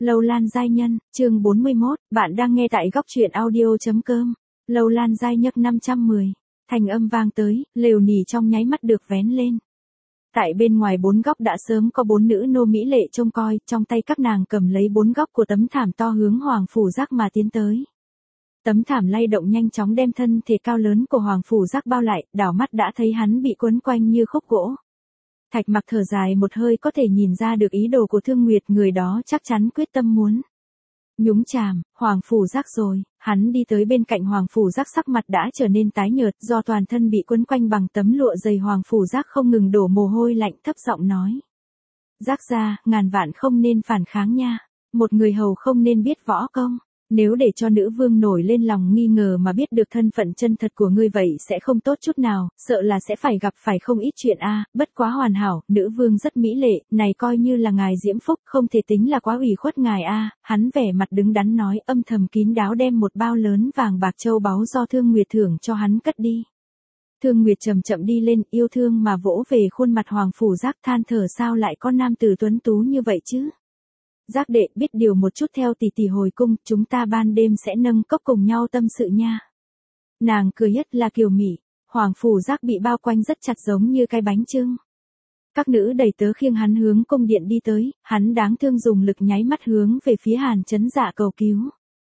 Lâu Lan giai nhân, chương 41, bạn đang nghe tại góc truyện audio.com. Lâu Lan giai nhấc 510. Thành âm vang tới, lều nỉ trong nháy mắt được vén lên. Tại bên ngoài bốn góc đã sớm có bốn nữ nô mỹ lệ trông coi, trong tay các nàng cầm lấy bốn góc của tấm thảm to hướng Hoàng Phủ Giác mà tiến tới. Tấm thảm lay động nhanh chóng đem thân thể cao lớn của Hoàng Phủ Giác bao lại, đảo mắt đã thấy hắn bị quấn quanh như khúc gỗ. Thạch Mặc thở dài một hơi, có thể nhìn ra được ý đồ của Thương Nguyệt, người đó chắc chắn quyết tâm muốn nhúng chàm Hoàng Phủ Giác rồi. Hắn đi tới bên cạnh Hoàng Phủ Giác, sắc mặt đã trở nên tái nhợt do toàn thân bị quấn quanh bằng tấm lụa dày. Hoàng Phủ Giác không ngừng đổ mồ hôi lạnh, thấp giọng nói: Giác gia, ngàn vạn không nên phản kháng nha. Một người hầu không nên biết võ công. Nếu để cho nữ vương nổi lên lòng nghi ngờ mà biết được thân phận chân thật của ngươi vậy sẽ không tốt chút nào, sợ là sẽ phải gặp phải không ít chuyện a. Bất quá hoàn hảo, nữ vương rất mỹ lệ, này coi như là ngài diễm phúc, không thể tính là quá ủy khuất ngài a. Hắn vẻ mặt đứng đắn nói, âm thầm kín đáo đem một bao lớn vàng bạc châu báu do Thương Nguyệt thưởng cho hắn cất đi. Thương Nguyệt chậm chậm đi lên, yêu thương mà vỗ về khuôn mặt Hoàng Phủ Giác, than thở sao lại có nam tử tuấn tú như vậy chứ. Giác đệ, biết điều một chút, theo tỷ tỷ hồi cung, chúng ta ban đêm sẽ nâng cốc cùng nhau tâm sự nha. Nàng cười nhất là kiều mị. Hoàng Phủ Giác bị bao quanh rất chặt giống như cái bánh chưng. Các nữ đầy tớ khiêng hắn hướng cung điện đi tới, hắn đáng thương dùng lực nháy mắt hướng về phía Hàn Chấn Dạ cầu cứu.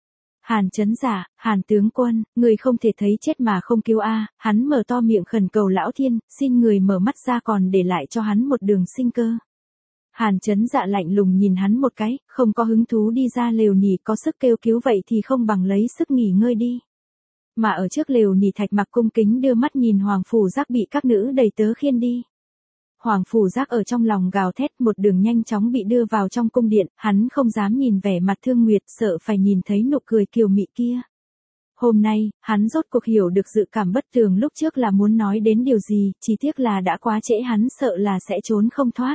Hàn Chấn Dạ, Hàn tướng quân, người không thể thấy chết mà không cứu a. Hắn mở to miệng khẩn cầu lão thiên, xin người mở mắt ra còn để lại cho hắn một đường sinh cơ. Hàn Chấn Dạ lạnh lùng nhìn hắn một cái, không có hứng thú đi ra lều nỉ, có sức kêu cứu vậy thì không bằng lấy sức nghỉ ngơi đi. Mà ở trước lều nỉ, Thạch Mặc cung kính đưa mắt nhìn Hoàng Phủ Giác bị các nữ đầy tớ khiêng đi. Hoàng Phủ Giác ở trong lòng gào thét, một đường nhanh chóng bị đưa vào trong cung điện, hắn không dám nhìn vẻ mặt Thương Nguyệt, sợ phải nhìn thấy nụ cười kiều mị kia. Hôm nay, hắn rốt cuộc hiểu được dự cảm bất tường lúc trước là muốn nói đến điều gì, chỉ tiếc là đã quá trễ, hắn sợ là sẽ trốn không thoát.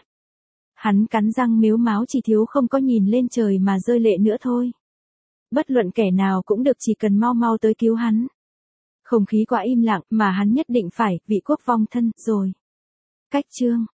Hắn cắn răng mếu máo, chỉ thiếu không có nhìn lên trời mà rơi lệ nữa thôi. Bất luận kẻ nào cũng được, chỉ cần mau mau tới cứu hắn. Không khí quá im lặng, mà hắn nhất định phải, vị quốc vong thân, rồi. Cách chương.